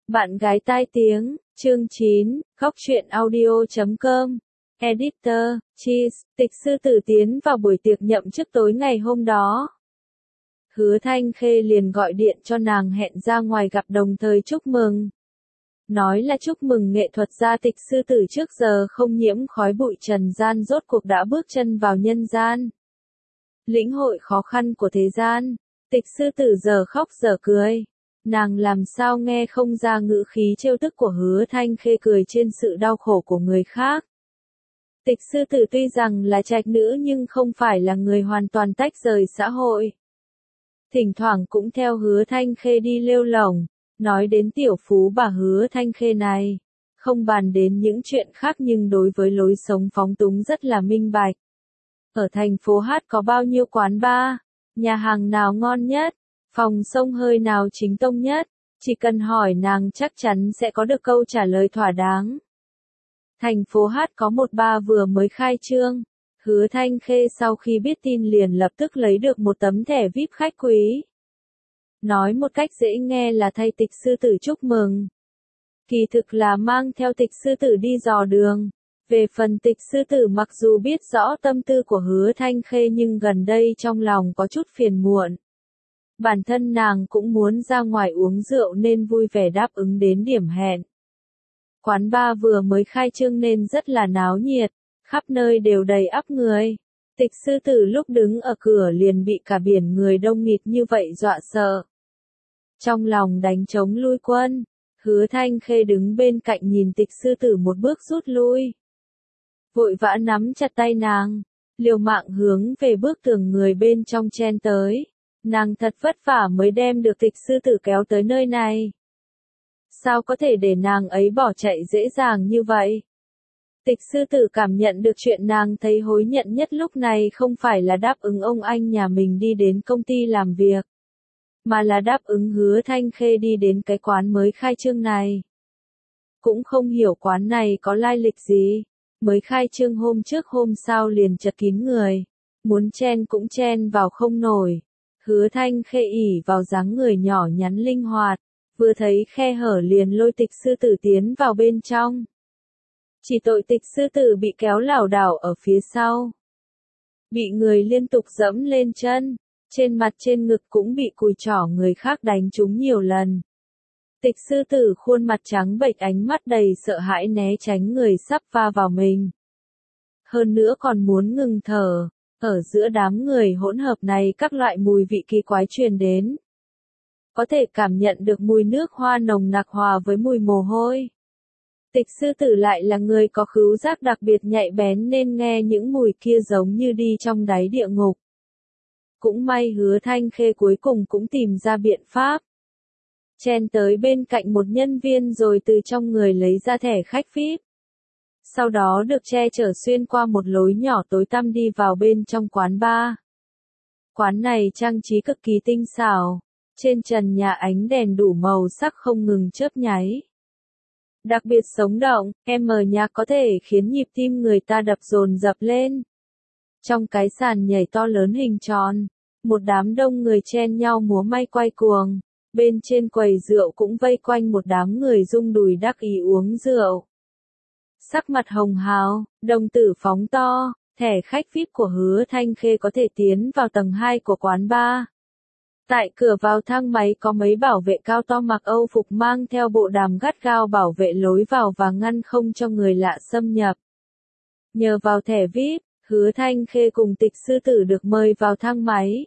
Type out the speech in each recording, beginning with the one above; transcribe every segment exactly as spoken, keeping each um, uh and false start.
Bạn gái tai tiếng, chương chín, khóc chuyện audio chấm com. Editor, Cheese, Tịch sư tử tiến vào buổi tiệc nhậm chức tối ngày hôm đó. Hứa Thanh Khê liền gọi điện cho nàng hẹn ra ngoài gặp đồng thời chúc mừng. Nói là chúc mừng nghệ thuật gia Tịch sư tử trước giờ không nhiễm khói bụi trần gian rốt cuộc đã bước chân vào nhân gian. Lĩnh hội khó khăn của thế gian, Tịch sư tử giờ khóc giờ cười. Nàng làm sao nghe không ra ngữ khí trêu tức của Hứa Thanh Khê cười trên sự đau khổ của người khác. Tịch sư tử tuy rằng là trạch nữ nhưng không phải là người hoàn toàn tách rời xã hội. Thỉnh thoảng cũng theo Hứa Thanh Khê đi lêu lổng, nói đến tiểu phú bà Hứa Thanh Khê này. Không bàn đến những chuyện khác nhưng đối với lối sống phóng túng rất là minh bạch. Ở thành phố Hát có bao nhiêu quán bar, nhà hàng nào ngon nhất, phòng xông hơi nào chính tông nhất, chỉ cần hỏi nàng chắc chắn sẽ có được câu trả lời thỏa đáng. Thành phố Hát có một bar vừa mới khai trương, Hứa Thanh Khê sau khi biết tin liền lập tức lấy được một tấm thẻ vi ai pi khách quý. Nói một cách dễ nghe là thay Tịch sư tử chúc mừng. Kỳ thực là mang theo Tịch sư tử đi dò đường. Về phần Tịch sư tử mặc dù biết rõ tâm tư của Hứa Thanh Khê nhưng gần đây trong lòng có chút phiền muộn. Bản thân nàng cũng muốn ra ngoài uống rượu nên vui vẻ đáp ứng đến điểm hẹn. Quán bar vừa mới khai trương nên rất là náo nhiệt, khắp nơi đều đầy ắp người. Tịch sư tử lúc đứng ở cửa liền bị cả biển người đông nghịt như vậy dọa sợ. Trong lòng đánh trống lui quân, Hứa Thanh Khê đứng bên cạnh nhìn Tịch sư tử một bước rút lui. Vội vã nắm chặt tay nàng, liều mạng hướng về bức tường người bên trong chen tới. Nàng thật vất vả mới đem được Tịch sư tử kéo tới nơi này. Sao có thể để nàng ấy bỏ chạy dễ dàng như vậy? Tịch sư tử cảm nhận được chuyện nàng thấy hối nhận nhất lúc này không phải là đáp ứng ông anh nhà mình đi đến công ty làm việc, mà là đáp ứng Hứa Thanh Khê đi đến cái quán mới khai trương này. Cũng không hiểu quán này có lai lịch gì, mới khai trương hôm trước hôm sau liền chật kín người, muốn chen cũng chen vào không nổi. Hứa Thanh Khê ỉ vào dáng người nhỏ nhắn linh hoạt, vừa thấy khe hở liền lôi Tịch sư tử tiến vào bên trong. Chỉ tội Tịch sư tử bị kéo lảo đảo ở phía sau. Bị người liên tục dẫm lên chân, trên mặt trên ngực cũng bị cùi chỏ người khác đánh trúng nhiều lần. Tịch sư tử khuôn mặt trắng bệch ánh mắt đầy sợ hãi né tránh người sắp va vào mình. Hơn nữa còn muốn ngừng thở. Ở giữa đám người hỗn hợp này các loại mùi vị kỳ quái truyền đến. Có thể cảm nhận được mùi nước hoa nồng nặc hòa với mùi mồ hôi. Tịch sư tử lại là người có khứu giác đặc biệt nhạy bén nên nghe những mùi kia giống như đi trong đáy địa ngục. Cũng may Hứa Thanh Khê cuối cùng cũng tìm ra biện pháp. Chen tới bên cạnh một nhân viên rồi từ trong người lấy ra thẻ khách vi ai pi. Sau đó được che chở xuyên qua một lối nhỏ tối tăm đi vào bên trong quán bar. Quán này trang trí cực kỳ tinh xảo, trên trần nhà ánh đèn đủ màu sắc không ngừng chớp nháy. Đặc biệt sống động, em mở nhạc có thể khiến nhịp tim người ta đập dồn dập lên. Trong cái sàn nhảy to lớn hình tròn, một đám đông người chen nhau múa may quay cuồng, bên trên quầy rượu cũng vây quanh một đám người rung đùi đắc ý uống rượu. Sắc mặt hồng hào, đồng tử phóng to, thẻ khách vi ai pi của Hứa Thanh Khê có thể tiến vào tầng hai của quán bar. Tại cửa vào thang máy có mấy bảo vệ cao to mặc Âu phục mang theo bộ đàm gắt gao bảo vệ lối vào và ngăn không cho người lạ xâm nhập. Nhờ vào thẻ vi ai pi, Hứa Thanh Khê cùng Tịch sư tử được mời vào thang máy.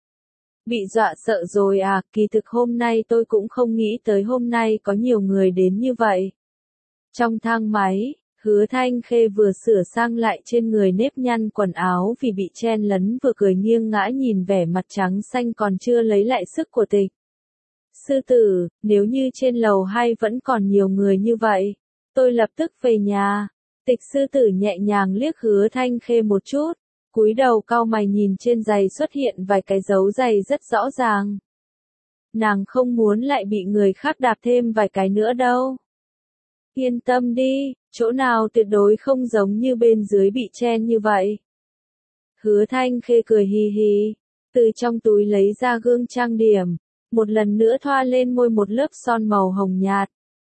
Bị dọa sợ rồi à, kỳ thực hôm nay tôi cũng không nghĩ tới hôm nay có nhiều người đến như vậy. Trong thang máy, Hứa Thanh Khê vừa sửa sang lại trên người nếp nhăn quần áo vì bị chen lấn vừa cười nghiêng ngã nhìn vẻ mặt trắng xanh còn chưa lấy lại sức của Tịch sư tử, nếu như trên lầu hai vẫn còn nhiều người như vậy, tôi lập tức về nhà. Tịch sư tử nhẹ nhàng liếc Hứa Thanh Khê một chút, cúi đầu cau mày nhìn trên giày xuất hiện vài cái dấu giày rất rõ ràng. Nàng không muốn lại bị người khác đạp thêm vài cái nữa đâu. Yên tâm đi, chỗ nào tuyệt đối không giống như bên dưới bị chen như vậy. Hứa Thanh Khê cười hì hì, từ trong túi lấy ra gương trang điểm, một lần nữa thoa lên môi một lớp son màu hồng nhạt,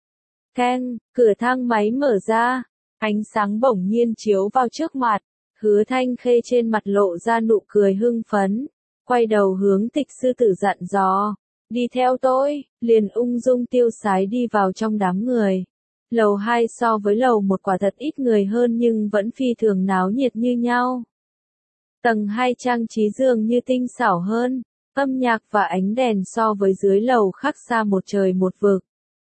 Keng, cửa thang máy mở ra. Ánh sáng bỗng nhiên chiếu vào trước mặt. Hứa Thanh Khê trên mặt lộ ra nụ cười hưng phấn. Quay đầu hướng Tịch sư tử dặn dò. Đi theo tôi, liền ung dung tiêu sái đi vào trong đám người. Lầu hai so với lầu một quả thật ít người hơn nhưng vẫn phi thường náo nhiệt như nhau. Tầng hai trang trí dường như tinh xảo hơn, âm nhạc và ánh đèn so với dưới lầu khác xa một trời một vực.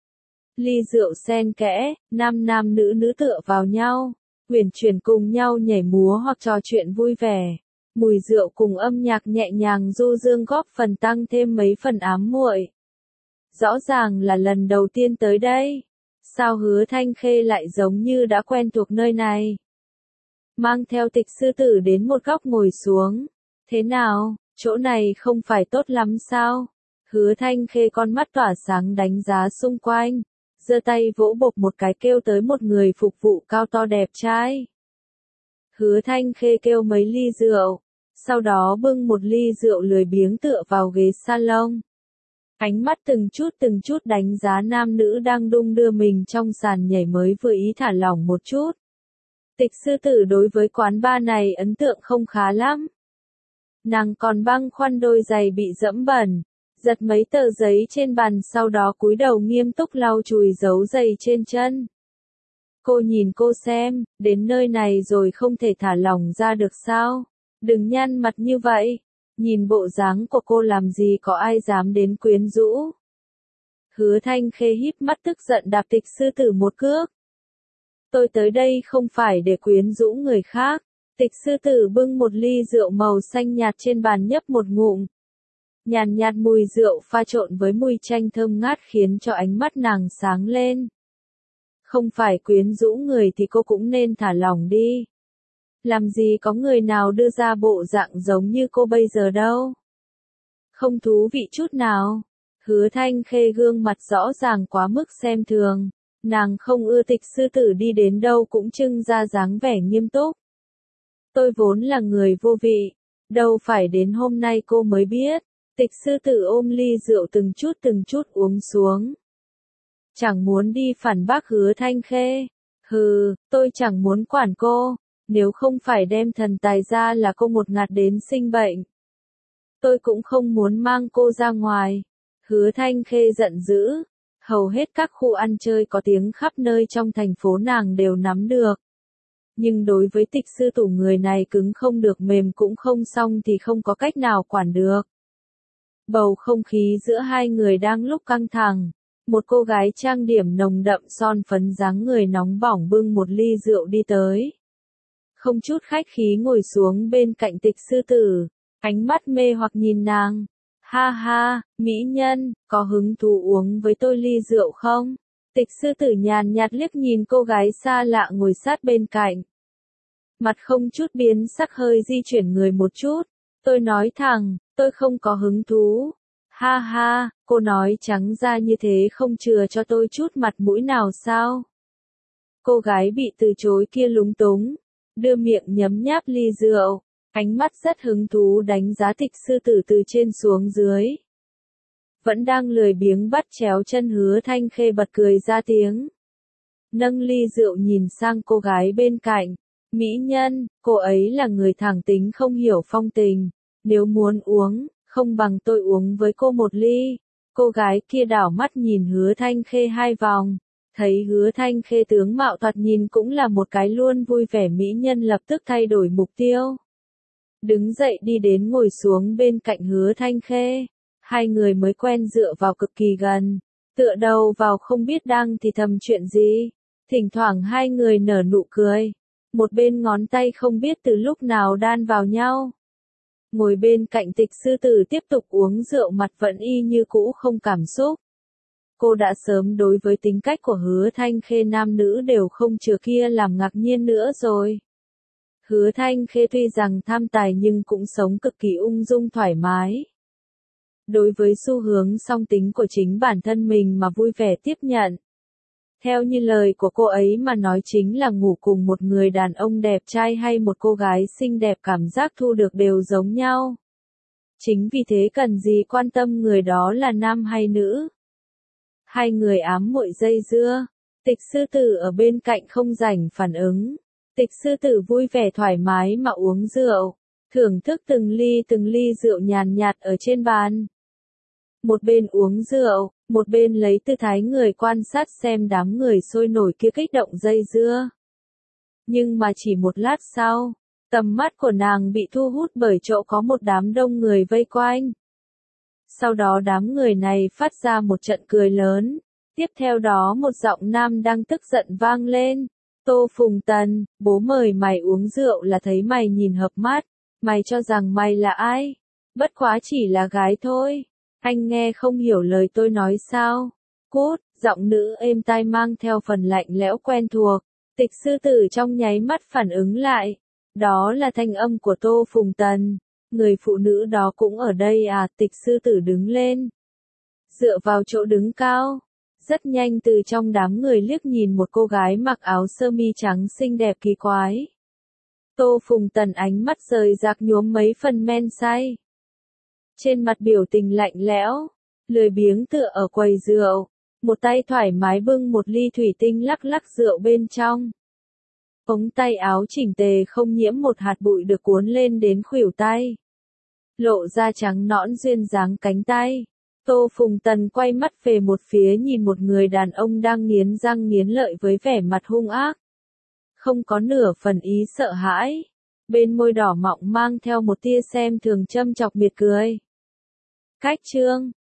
Ly rượu xen kẽ, nam nam nữ nữ tựa vào nhau, uyển chuyển cùng nhau nhảy múa hoặc trò chuyện vui vẻ. Mùi rượu cùng âm nhạc nhẹ nhàng du dương góp phần tăng thêm mấy phần ám muội. Rõ ràng là lần đầu tiên tới đây. Sao Hứa Thanh Khê lại giống như đã quen thuộc nơi này? Mang theo Tịch sư tử đến một góc ngồi xuống. Thế nào, chỗ này không phải tốt lắm sao? Hứa Thanh Khê con mắt tỏa sáng đánh giá xung quanh. Giơ tay vỗ bộp một cái kêu tới một người phục vụ cao to đẹp trai. Hứa Thanh Khê kêu mấy ly rượu. Sau đó bưng một ly rượu lười biếng tựa vào ghế salon. Ánh mắt từng chút từng chút đánh giá nam nữ đang đung đưa mình trong sàn nhảy mới vừa ý thả lỏng một chút. Tịch sư tử đối với quán bar này ấn tượng không khá lắm. Nàng còn băng khoăn đôi giày bị dẫm bẩn, giật mấy tờ giấy trên bàn sau đó cúi đầu nghiêm túc lau chùi dấu giày trên chân. Cô nhìn cô xem, đến nơi này rồi không thể thả lỏng ra được sao? Đừng nhăn mặt như vậy. Nhìn bộ dáng của cô làm gì có ai dám đến quyến rũ. Hứa Thanh Khê híp mắt tức giận đạp Tịch sư tử một cước. Tôi tới đây không phải để quyến rũ người khác. Tịch sư tử bưng một ly rượu màu xanh nhạt trên bàn nhấp một ngụm. Nhàn nhạt mùi rượu pha trộn với mùi chanh thơm ngát khiến cho ánh mắt nàng sáng lên. Không phải quyến rũ người thì cô cũng nên thả lỏng đi. Làm gì có người nào đưa ra bộ dạng giống như cô bây giờ đâu. Không thú vị chút nào. Hứa Thanh Khê gương mặt rõ ràng quá mức xem thường. Nàng không ưa Tịch sư tử đi đến đâu cũng trưng ra dáng vẻ nghiêm túc. Tôi vốn là người vô vị. Đâu phải đến hôm nay cô mới biết. Tịch sư tử ôm ly rượu từng chút từng chút uống xuống. Chẳng muốn đi phản bác Hứa Thanh Khê. Hừ, tôi chẳng muốn quản cô. Nếu không phải đem thần tài ra là cô một ngạt đến sinh bệnh. Tôi cũng không muốn mang cô ra ngoài. Hứa Thanh Khê giận dữ. Hầu hết các khu ăn chơi có tiếng khắp nơi trong thành phố nàng đều nắm được. Nhưng đối với Tịch sư tử người này cứng không được mềm cũng không xong thì không có cách nào quản được. Bầu không khí giữa hai người đang lúc căng thẳng. Một cô gái trang điểm nồng đậm son phấn dáng người nóng bỏng bưng một ly rượu đi tới. Không chút khách khí ngồi xuống bên cạnh Tịch sư tử, ánh mắt mê hoặc nhìn nàng. Ha ha, mỹ nhân, có hứng thú uống với tôi ly rượu không? Tịch sư tử nhàn nhạt liếc nhìn cô gái xa lạ ngồi sát bên cạnh. Mặt không chút biến sắc hơi di chuyển người một chút. Tôi nói thẳng, tôi không có hứng thú. Ha ha, cô nói trắng ra như thế không chừa cho tôi chút mặt mũi nào sao? Cô gái bị từ chối kia lúng túng. Đưa miệng nhấm nháp ly rượu, ánh mắt rất hứng thú đánh giá Tịch sư tử từ trên xuống dưới. Vẫn đang lười biếng bắt chéo chân Hứa Thanh Khê bật cười ra tiếng. Nâng ly rượu nhìn sang cô gái bên cạnh. Mỹ nhân, cô ấy là người thẳng tính không hiểu phong tình. Nếu muốn uống, không bằng tôi uống với cô một ly. Cô gái kia đảo mắt nhìn Hứa Thanh Khê hai vòng. Thấy Hứa Thanh Khê tướng mạo thoạt nhìn cũng là một cái luôn vui vẻ mỹ nhân lập tức thay đổi mục tiêu. Đứng dậy đi đến ngồi xuống bên cạnh Hứa Thanh Khê. Hai người mới quen dựa vào cực kỳ gần. Tựa đầu vào không biết đang thì thầm chuyện gì. Thỉnh thoảng hai người nở nụ cười. Một bên ngón tay không biết từ lúc nào đan vào nhau. Ngồi bên cạnh Tịch sư tử tiếp tục uống rượu mặt vẫn y như cũ không cảm xúc. Cô đã sớm đối với tính cách của Hứa Thanh Khê nam nữ đều không chừa kia làm ngạc nhiên nữa rồi. Hứa Thanh Khê tuy rằng tham tài nhưng cũng sống cực kỳ ung dung thoải mái. Đối với xu hướng song tính của chính bản thân mình mà vui vẻ tiếp nhận. Theo như lời của cô ấy mà nói chính là ngủ cùng một người đàn ông đẹp trai hay một cô gái xinh đẹp cảm giác thu được đều giống nhau. Chính vì thế cần gì quan tâm người đó là nam hay nữ. Hai người ám muội dây dưa. Tịch sư tử ở bên cạnh không rảnh phản ứng. Tịch sư tử vui vẻ thoải mái mà uống rượu, thưởng thức từng ly từng ly rượu nhàn nhạt ở trên bàn. Một bên uống rượu, một bên lấy tư thái người quan sát xem đám người sôi nổi kia kích động dây dưa. Nhưng mà chỉ một lát sau, tầm mắt của nàng bị thu hút bởi chỗ có một đám đông người vây quanh. Sau đó đám người này phát ra một trận cười lớn, tiếp theo đó một giọng nam đang tức giận vang lên. Tô Phùng Tần, bố mời mày uống rượu là thấy mày nhìn hợp mắt, mày cho rằng mày là ai? Bất quá chỉ là gái thôi. Anh nghe không hiểu lời tôi nói sao? Cút, giọng nữ êm tai mang theo phần lạnh lẽo quen thuộc. Tịch sư tử trong nháy mắt phản ứng lại. Đó là thanh âm của Tô Phùng Tần. Người phụ nữ đó cũng ở đây à? Tịch sư tử đứng lên, dựa vào chỗ đứng cao. Rất nhanh từ trong đám người liếc nhìn một cô gái mặc áo sơ mi trắng xinh đẹp kỳ quái. Tô Phùng Tần ánh mắt rời rạc nhuốm mấy phần men say. Trên mặt biểu tình lạnh lẽo, lười biếng tựa ở quầy rượu, một tay thoải mái bưng một ly thủy tinh lắc lắc rượu bên trong. Ống tay áo chỉnh tề không nhiễm một hạt bụi được cuốn lên đến khuỷu tay. Lộ ra trắng nõn duyên dáng cánh tay. Tô Phùng Tần quay mắt về một phía nhìn một người đàn ông đang nghiến răng nghiến lợi với vẻ mặt hung ác. Không có nửa phần ý sợ hãi. Bên môi đỏ mọng mang theo một tia xem thường châm chọc miệt cười. Cách chương